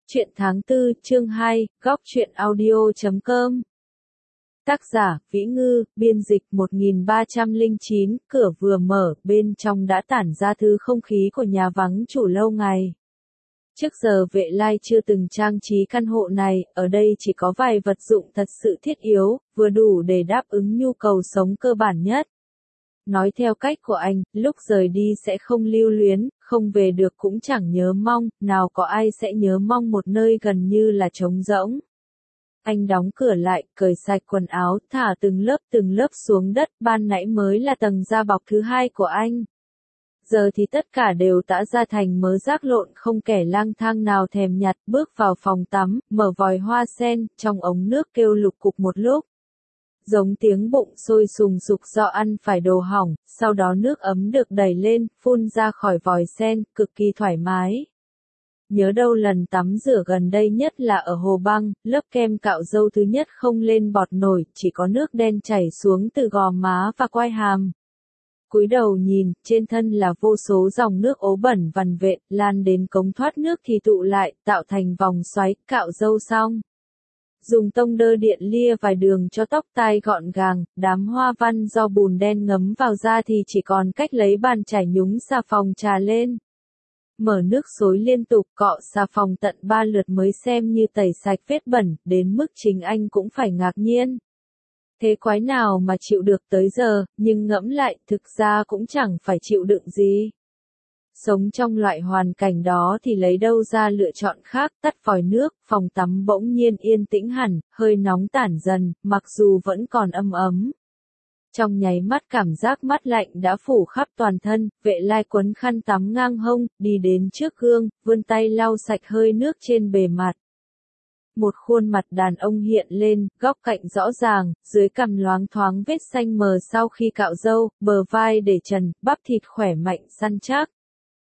Truyện tháng 4, chương 2, góc truyện audio.com. Tác giả, Vĩ Ngư, biên dịch 1309, cửa vừa mở, bên trong đã tản ra thứ không khí của nhà vắng chủ lâu ngày. Trước giờ Vệ Lai chưa từng trang trí căn hộ này, ở đây chỉ có vài vật dụng thật sự thiết yếu, vừa đủ để đáp ứng nhu cầu sống cơ bản nhất. Nói theo cách của anh, lúc rời đi sẽ không lưu luyến, không về được cũng chẳng nhớ mong, nào có ai sẽ nhớ mong một nơi gần như là trống rỗng. Anh đóng cửa lại, cởi sạch quần áo, thả từng lớp xuống đất, ban nãy mới là tầng da bọc thứ hai của anh. Giờ thì tất cả đều tã ra thành mớ rác lộn, không kẻ lang thang nào thèm nhặt, bước vào phòng tắm, mở vòi hoa sen, trong ống nước kêu lục cục một lúc. Giống tiếng bụng sôi sùng sục do ăn phải đồ hỏng, sau đó nước ấm được đẩy lên, phun ra khỏi vòi sen, cực kỳ thoải mái. Nhớ đâu lần tắm rửa gần đây nhất là ở Hồ Băng, lớp kem cạo râu thứ nhất không lên bọt nổi, chỉ có nước đen chảy xuống từ gò má và quai hàm. Cúi đầu nhìn, trên thân là vô số dòng nước ố bẩn vằn vện, lan đến cống thoát nước thì tụ lại, tạo thành vòng xoáy, cạo râu xong. Dùng tông đơ điện lia vài đường cho tóc tai gọn gàng, đám hoa văn do bùn đen ngấm vào da thì chỉ còn cách lấy bàn chải nhúng xà phòng trà lên. Mở nước xối liên tục, cọ xà phòng tận 3 lượt mới xem như tẩy sạch vết bẩn, đến mức chính anh cũng phải ngạc nhiên. Thế quái nào mà chịu được tới giờ, nhưng ngẫm lại, thực ra cũng chẳng phải chịu đựng gì. Sống trong loại hoàn cảnh đó thì lấy đâu ra lựa chọn khác, tắt vòi nước, phòng tắm bỗng nhiên yên tĩnh hẳn, hơi nóng tản dần, mặc dù vẫn còn ấm ấm. Trong nháy mắt cảm giác mát lạnh đã phủ khắp toàn thân, Vệ Lai quấn khăn tắm ngang hông, đi đến trước gương, vươn tay lau sạch hơi nước trên bề mặt. Một khuôn mặt đàn ông hiện lên, góc cạnh rõ ràng, dưới cằm loáng thoáng vết xanh mờ sau khi cạo râu, bờ vai để trần, bắp thịt khỏe mạnh săn chắc.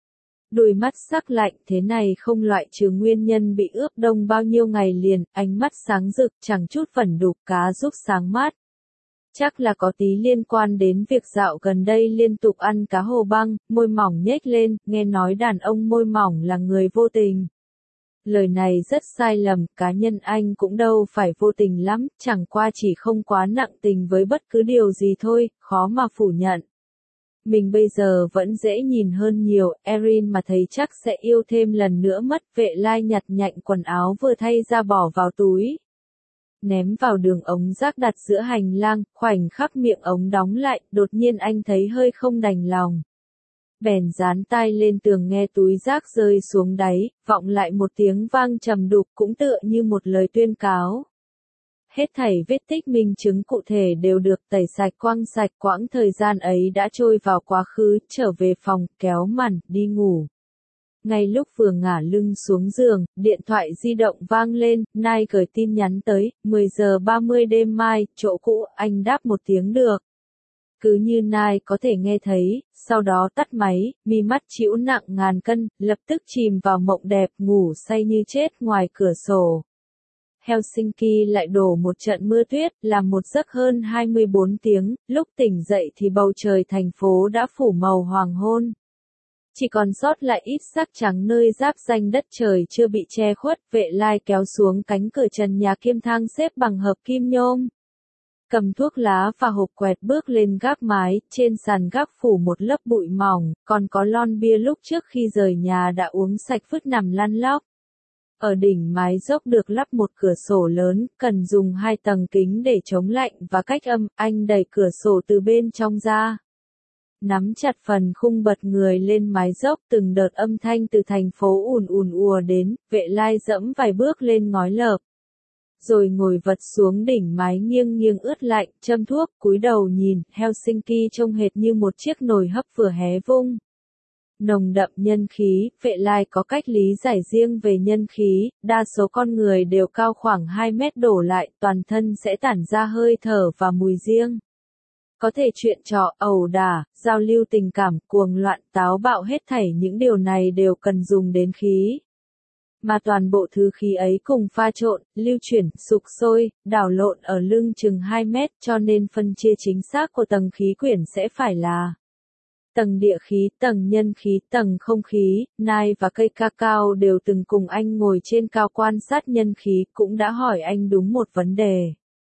Đôi mắt sắc lạnh thế này không loại trừ nguyên nhân bị ướp đông bao nhiêu ngày liền, ánh mắt sáng rực chẳng chút vẩn đục, cá giúp sáng mắt. Chắc là có tí liên quan đến việc dạo gần đây liên tục ăn cá Hồ Băng, môi mỏng nhếch lên, nghe nói đàn ông môi mỏng là người vô tình. Lời này rất sai lầm, cá nhân anh cũng đâu phải vô tình lắm, chẳng qua chỉ không quá nặng tình với bất cứ điều gì thôi, khó mà phủ nhận. Mình bây giờ vẫn dễ nhìn hơn nhiều, Erin mà thấy chắc sẽ yêu thêm lần nữa mất. Vệ Lai nhặt nhạnh quần áo vừa thay ra bỏ vào túi. Ném vào đường ống rác đặt giữa hành lang, khoảnh khắc miệng ống đóng lại, đột nhiên anh thấy hơi không đành lòng. Bèn dán tai lên tường nghe túi rác rơi xuống đáy, vọng lại một tiếng vang trầm đục cũng tựa như một lời tuyên cáo. Hết thảy vết tích minh chứng cụ thể đều được tẩy sạch quăng sạch, quãng thời gian ấy đã trôi vào quá khứ, trở về phòng, kéo màn, đi ngủ. Ngay lúc vừa ngả lưng xuống giường, điện thoại di động vang lên, Nai gửi tin nhắn tới, 10 giờ 30 đêm mai, chỗ cũ, anh đáp một tiếng được. Cứ như Nai có thể nghe thấy, sau đó tắt máy, mi mắt chịu nặng ngàn cân, lập tức chìm vào mộng đẹp, ngủ say như chết ngoài cửa sổ. Helsinki lại đổ một trận mưa tuyết, làm một giấc hơn 24 tiếng, lúc tỉnh dậy thì bầu trời thành phố đã phủ màu hoàng hôn. Chỉ còn sót lại ít sắc trắng nơi giáp ranh đất trời chưa bị che khuất. Vệ Lai kéo xuống cánh cửa trần nhà kim thang xếp bằng hợp kim nhôm. Cầm thuốc lá và hộp quẹt bước lên gác mái, trên sàn gác phủ một lớp bụi mỏng, còn có lon bia lúc trước khi rời nhà đã uống sạch vứt nằm lăn lóc. Ở đỉnh mái dốc được lắp một cửa sổ lớn, cần dùng 2 tầng kính để chống lạnh và cách âm, anh đẩy cửa sổ từ bên trong ra. Nắm chặt phần khung bật người lên mái dốc, từng đợt âm thanh từ thành phố ùn ùn ùa đến, Vệ Lai dẫm vài bước lên ngói lợp. Rồi ngồi vật xuống đỉnh mái nghiêng nghiêng ướt lạnh, châm thuốc, cúi đầu nhìn, Helsinki trông hệt như một chiếc nồi hấp vừa hé vung. Nồng đậm nhân khí, Vệ Lai có cách lý giải riêng về nhân khí, đa số con người đều cao khoảng 2 mét đổ lại, toàn thân sẽ tản ra hơi thở và mùi riêng. Có thể chuyện trò, ẩu đả, giao lưu tình cảm, cuồng loạn, táo bạo, hết thảy những điều này đều cần dùng đến khí. Mà toàn bộ thứ khí ấy cùng pha trộn, lưu chuyển, sục sôi, đảo lộn ở lưng chừng 2 mét, cho nên phân chia chính xác của tầng khí quyển sẽ phải là tầng địa khí, tầng nhân khí, tầng không khí, nai và cây cacao đều từng cùng anh ngồi trên cao quan sát nhân khí, cũng đã hỏi anh đúng một vấn đề.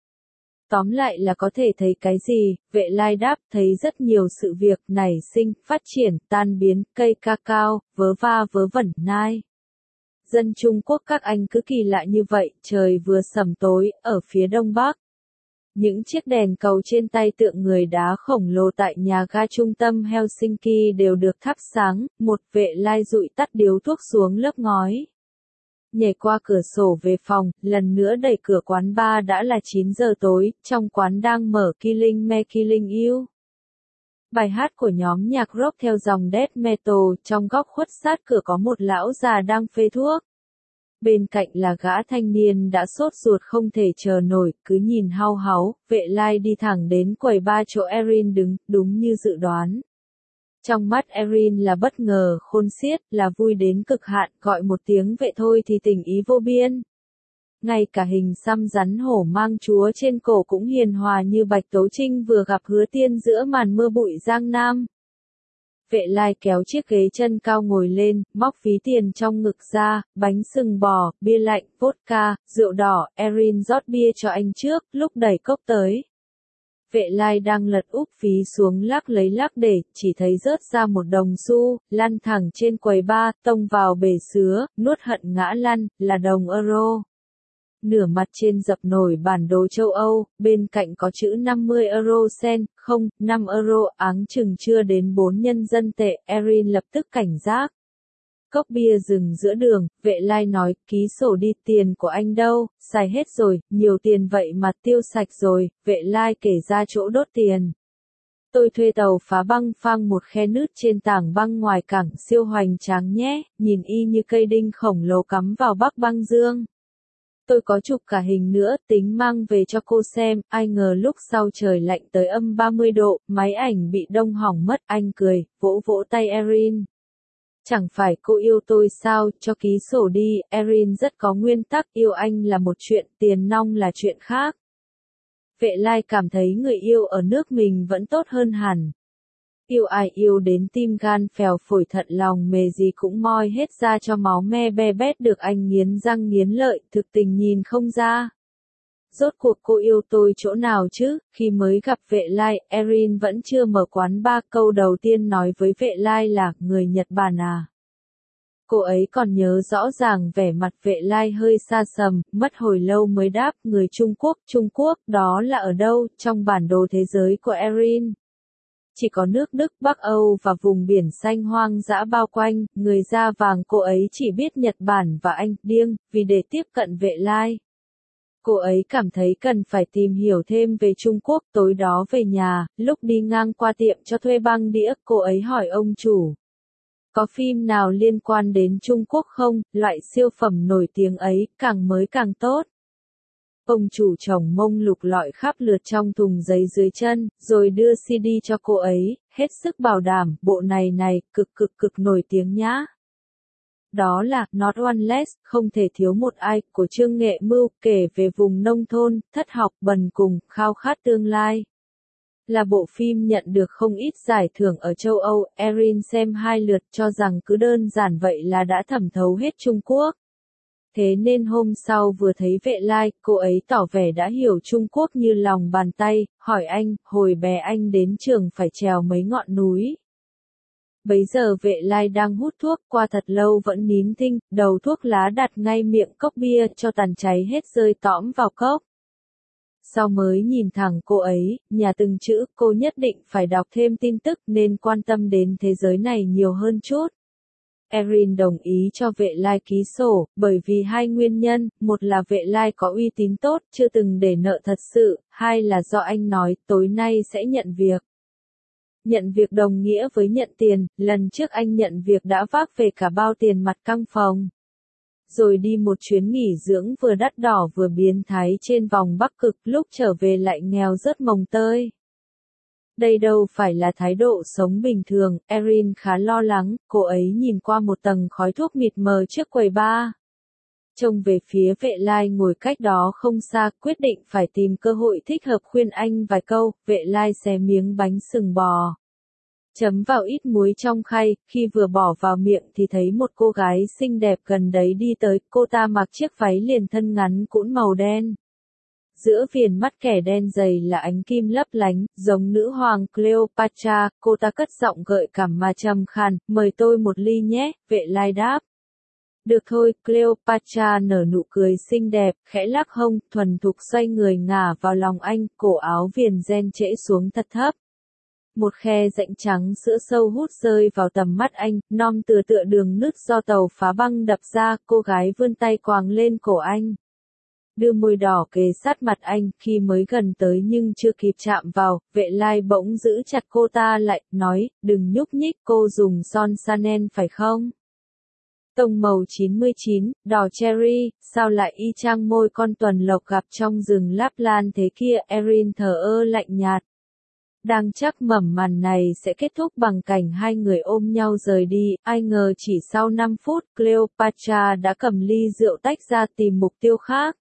Tóm lại là có thể thấy cái gì, Vệ Lai đáp, thấy rất nhiều sự việc nảy sinh, phát triển, tan biến, cây cacao, vớ va vớ vẩn, nai. Dân Trung Quốc các anh cứ kỳ lạ như vậy, trời vừa sầm tối, ở phía đông bắc. Những chiếc đèn cầu trên tay tượng người đá khổng lồ tại nhà ga trung tâm Helsinki đều được thắp sáng, một Vệ Lai dụi tắt điếu thuốc xuống lớp ngói. Nhảy qua cửa sổ về phòng, lần nữa đẩy cửa quán bar đã là 9 giờ tối, trong quán đang mở Killing Me Killing You. Bài hát của nhóm nhạc rock theo dòng death metal, trong góc khuất sát cửa có một lão già đang phê thuốc. Bên cạnh là gã thanh niên đã sốt ruột không thể chờ nổi, cứ nhìn hau háu, Vệ Lai đi thẳng đến quầy bar chỗ Erin đứng, đúng như dự đoán. Trong mắt Erin là bất ngờ, khôn xiết, là vui đến cực hạn, gọi một tiếng vệ thôi thì tình ý vô biên. Ngay cả hình xăm rắn hổ mang chúa trên cổ cũng hiền hòa như Bạch Tố Trinh vừa gặp Hứa Tiên giữa màn mưa bụi Giang Nam. Vệ Lai kéo chiếc ghế chân cao ngồi lên, móc ví tiền trong ngực ra, bánh sừng bò, bia lạnh, vodka, rượu đỏ, Erin rót bia cho anh trước, lúc đẩy cốc tới. Vệ Lai đang lật úp ví xuống lắc lấy lắc để, chỉ thấy rớt ra một đồng xu, lăn thẳng trên quầy bar, tông vào bể sứa, nuốt hận ngã lăn, là đồng euro. Nửa mặt trên dập nổi bản đồ châu Âu, bên cạnh có chữ 50 euro cent, không, 5 euro, áng chừng chưa đến 4 nhân dân tệ, Erin lập tức cảnh giác. Cốc bia dừng giữa đường, Vệ Lai nói, ký sổ đi, tiền của anh đâu, xài hết rồi, nhiều tiền vậy mà tiêu sạch rồi, Vệ Lai kể ra chỗ đốt tiền. Tôi thuê tàu phá băng phang một khe nứt trên tảng băng ngoài cảng, siêu hoành tráng nhé, nhìn y như cây đinh khổng lồ cắm vào Bắc băng dương. Tôi có chụp cả hình nữa, tính mang về cho cô xem, ai ngờ lúc sau trời lạnh tới âm 30 độ, máy ảnh bị đông hỏng mất, anh cười, vỗ vỗ tay Erin. Chẳng phải cô yêu tôi sao, cho ký sổ đi, Erin rất có nguyên tắc, yêu anh là một chuyện, tiền nong là chuyện khác. Vệ Lai cảm thấy người yêu ở nước mình vẫn tốt hơn hẳn. Yêu ai yêu đến tim gan phèo phổi thận lòng mề gì cũng moi hết ra cho máu me be bét được anh nghiến răng nghiến lợi, thực tình nhìn không ra. Rốt cuộc cô yêu tôi chỗ nào chứ, khi mới gặp Vệ Lai, Erin vẫn chưa mở quán bar, câu đầu tiên nói với Vệ Lai là, người Nhật Bản à. Cô ấy còn nhớ rõ ràng vẻ mặt Vệ Lai hơi xa sầm, mất hồi lâu mới đáp, người Trung Quốc, đó là ở đâu, trong bản đồ thế giới của Erin. Chỉ có nước Đức, Bắc Âu và vùng biển xanh hoang dã bao quanh, người da vàng cô ấy chỉ biết Nhật Bản và Anh, điên, vì để tiếp cận Vệ Lai. Cô ấy cảm thấy cần phải tìm hiểu thêm về Trung Quốc, tối đó về nhà, lúc đi ngang qua tiệm cho thuê băng đĩa, cô ấy hỏi ông chủ. Có phim nào liên quan đến Trung Quốc không, loại siêu phẩm nổi tiếng ấy, càng mới càng tốt. Ông chủ chồng mông lục lọi khắp lượt trong thùng giấy dưới chân, rồi đưa CD cho cô ấy, hết sức bảo đảm, bộ này, cực nổi tiếng nhá. Đó là Not One Less, không thể thiếu một ai, của Trương Nghệ Mưu, kể về vùng nông thôn, thất học, bần cùng, khao khát tương lai. Là bộ phim nhận được không ít giải thưởng ở châu Âu, Erin xem 2 lượt cho rằng cứ đơn giản vậy là đã thẩm thấu hết Trung Quốc. Thế nên hôm sau vừa thấy Vệ Lai, cô ấy tỏ vẻ đã hiểu Trung Quốc như lòng bàn tay, hỏi anh, hồi bé anh đến trường phải trèo mấy ngọn núi. Bấy giờ Vệ Lai đang hút thuốc, qua thật lâu vẫn nín thinh, đầu thuốc lá đặt ngay miệng cốc bia cho tàn cháy hết rơi tõm vào cốc. Sau mới nhìn thẳng cô ấy, nhà từng chữ, cô nhất định phải đọc thêm tin tức nên quan tâm đến thế giới này nhiều hơn chút. Erin đồng ý cho Vệ Lai ký sổ, bởi vì hai nguyên nhân, một là Vệ Lai có uy tín tốt, chưa từng để nợ thật sự, hai là do anh nói, tối nay sẽ nhận việc. Nhận việc đồng nghĩa với nhận tiền, lần trước anh nhận việc đã vác về cả bao tiền mặt căn phòng. Rồi đi một chuyến nghỉ dưỡng vừa đắt đỏ vừa biến thái trên vòng Bắc Cực, lúc trở về lại nghèo rớt mồng tơi. Đây đâu phải là thái độ sống bình thường, Erin khá lo lắng, cô ấy nhìn qua một tầng khói thuốc mịt mờ trước quầy bar. Trông về phía Vệ Lai ngồi cách đó không xa, quyết định phải tìm cơ hội thích hợp khuyên anh vài câu, Vệ Lai xé miếng bánh sừng bò. Chấm vào ít muối trong khay, khi vừa bỏ vào miệng thì thấy một cô gái xinh đẹp gần đấy đi tới, cô ta mặc chiếc váy liền thân ngắn cũng màu đen. Giữa viền mắt kẻ đen dày là ánh kim lấp lánh, giống nữ hoàng Cleopatra, cô ta cất giọng gợi cảm mà trầm khàn, mời tôi một ly nhé, vệ lai đáp. Được thôi, Cleopatra nở nụ cười xinh đẹp, khẽ lắc hông, thuần thục xoay người ngả vào lòng anh, cổ áo viền ren trễ xuống thật thấp. Một khe rãnh trắng sữa sâu hút rơi vào tầm mắt anh, non tựa đường nứt do tàu phá băng đập ra, cô gái vươn tay quàng lên cổ anh. Đưa môi đỏ kề sát mặt anh, khi mới gần tới nhưng chưa kịp chạm vào, vệ lai bỗng giữ chặt cô ta lại, nói, đừng nhúc nhích, cô dùng son Chanel phải không? Tông màu 99, đỏ cherry, sao lại y chang môi con tuần lộc gặp trong rừng Lapland thế kia, Erin thờ ơ lạnh nhạt. Đang chắc mẩm màn này sẽ kết thúc bằng cảnh hai người ôm nhau rời đi, ai ngờ chỉ sau 5 phút, Cleopatra đã cầm ly rượu tách ra tìm mục tiêu khác.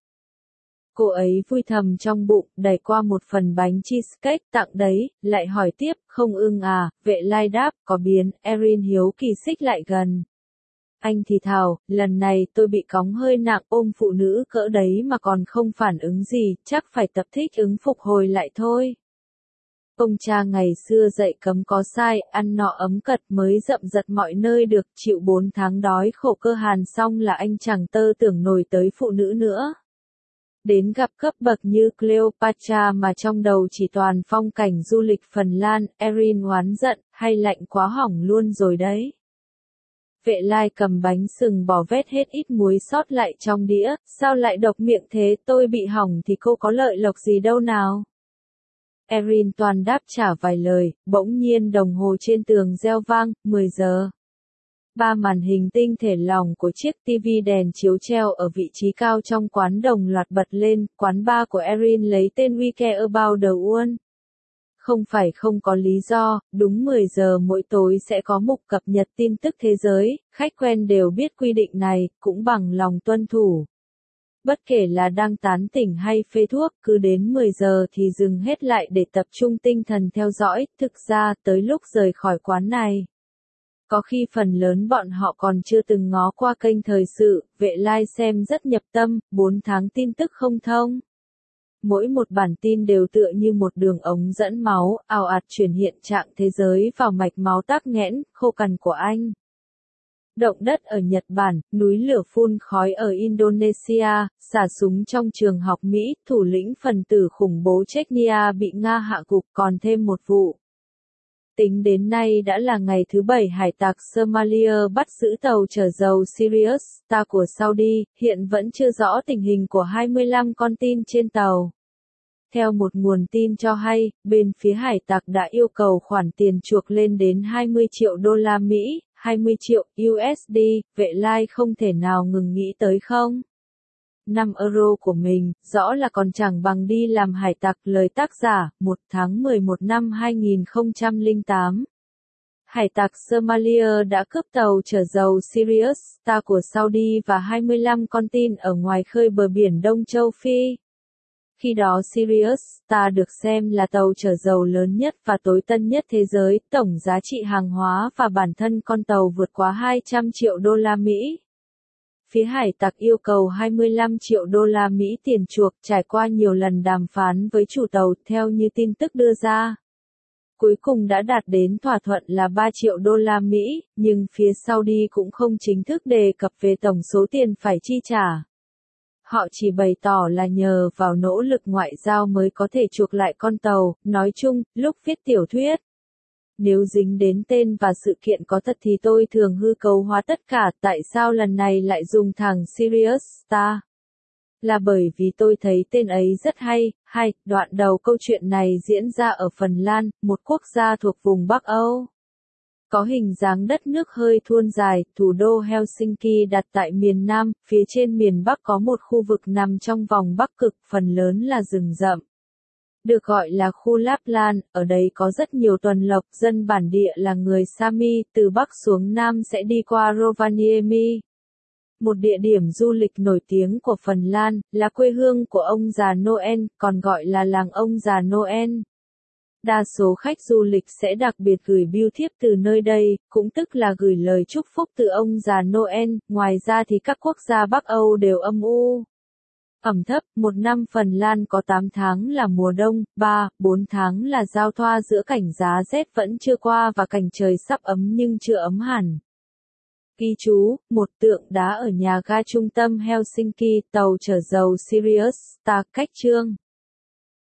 Cô ấy vui thầm trong bụng, đẩy qua một phần bánh cheesecake tặng đấy, lại hỏi tiếp, không ưng à, vệ lai đáp, có biến, Erin hiếu kỳ xích lại gần. Anh thì thào, lần này tôi bị cóng hơi nặng, ôm phụ nữ cỡ đấy mà còn không phản ứng gì, chắc phải tập thích ứng phục hồi lại thôi. Ông cha ngày xưa dạy cấm có sai, ăn nọ ấm cật mới dậm dật mọi nơi được, chịu 4 tháng đói khổ cơ hàn xong là anh chẳng tơ tưởng nổi tới phụ nữ nữa. Đến gặp cấp bậc như Cleopatra mà trong đầu chỉ toàn phong cảnh du lịch Phần Lan, Erin oán giận, hay lạnh quá hỏng luôn rồi đấy. Vệ lai cầm bánh sừng bò vét hết ít muối sót lại trong đĩa, sao lại độc miệng thế, tôi bị hỏng thì cô có lợi lộc gì đâu nào. Erin toàn đáp trả vài lời, bỗng nhiên đồng hồ trên tường reo vang, 10 giờ. Ba màn hình tinh thể lỏng của chiếc TV đèn chiếu treo ở vị trí cao trong quán đồng loạt bật lên, quán bar của Erin lấy tên We Care About the World. Không phải không có lý do, đúng 10 giờ mỗi tối sẽ có mục cập nhật tin tức thế giới, khách quen đều biết quy định này, cũng bằng lòng tuân thủ. Bất kể là đang tán tỉnh hay phê thuốc, cứ đến 10 giờ thì dừng hết lại để tập trung tinh thần theo dõi, thực ra, tới lúc rời khỏi quán này. Có khi phần lớn bọn họ còn chưa từng ngó qua kênh thời sự, vệ lai xem rất nhập tâm, 4 tháng tin tức không thông. Mỗi một bản tin đều tựa như một đường ống dẫn máu, ào ạt truyền hiện trạng thế giới vào mạch máu tắc nghẽn, khô cằn của anh. Động đất ở Nhật Bản, núi lửa phun khói ở Indonesia, xả súng trong trường học Mỹ, thủ lĩnh phần tử khủng bố Chechnya bị Nga hạ gục, còn thêm một vụ. Tính đến nay đã là ngày thứ 7 hải tặc Somalia bắt giữ tàu chở dầu Sirius Star của Saudi, hiện vẫn chưa rõ tình hình của 25 con tin trên tàu. Theo một nguồn tin cho hay, bên phía hải tặc đã yêu cầu khoản tiền chuộc lên đến 20 triệu đô la Mỹ, 20 triệu USD, vệ lai không thể nào ngừng nghĩ tới không? 5 euro của mình, rõ là còn chẳng bằng đi làm hải tặc, lời tác giả, 1 tháng 11 năm 2008. Hải tặc Somalia đã cướp tàu chở dầu Sirius Star của Saudi và 25 con tin ở ngoài khơi bờ biển Đông Châu Phi. Khi đó Sirius Star được xem là tàu chở dầu lớn nhất và tối tân nhất thế giới, tổng giá trị hàng hóa và bản thân con tàu vượt quá 200 triệu đô la Mỹ. Phía hải tặc yêu cầu 25 triệu đô la Mỹ tiền chuộc, trải qua nhiều lần đàm phán với chủ tàu, theo như tin tức đưa ra. Cuối cùng đã đạt đến thỏa thuận là 3 triệu đô la Mỹ, nhưng phía Saudi cũng không chính thức đề cập về tổng số tiền phải chi trả. Họ chỉ bày tỏ là nhờ vào nỗ lực ngoại giao mới có thể chuộc lại con tàu, nói chung, lúc viết tiểu thuyết. Nếu dính đến tên và sự kiện có thật thì tôi thường hư cấu hóa tất cả, tại sao lần này lại dùng thằng Sirius Star? Là bởi vì tôi thấy tên ấy rất hay, đoạn đầu câu chuyện này diễn ra ở Phần Lan, một quốc gia thuộc vùng Bắc Âu. Có hình dáng đất nước hơi thuôn dài, thủ đô Helsinki đặt tại miền Nam, phía trên miền Bắc có một khu vực nằm trong vòng Bắc Cực, phần lớn là rừng rậm. Được gọi là khu Lapland, ở đây có rất nhiều tuần lộc, dân bản địa là người Sami, từ Bắc xuống Nam sẽ đi qua Rovaniemi. Một địa điểm du lịch nổi tiếng của Phần Lan, là quê hương của ông già Noel, còn gọi là làng ông già Noel. Đa số khách du lịch sẽ đặc biệt gửi bưu thiếp từ nơi đây, cũng tức là gửi lời chúc phúc từ ông già Noel. Ngoài ra thì các quốc gia Bắc Âu đều âm u. Ẩm thấp, một năm Phần Lan có 8 tháng là mùa đông, 3-4 tháng là giao thoa giữa cảnh giá rét vẫn chưa qua và cảnh trời sắp ấm nhưng chưa ấm hẳn. Ghi chú, một tượng đá ở nhà ga trung tâm Helsinki, tàu chở dầu Sirius Star cách chương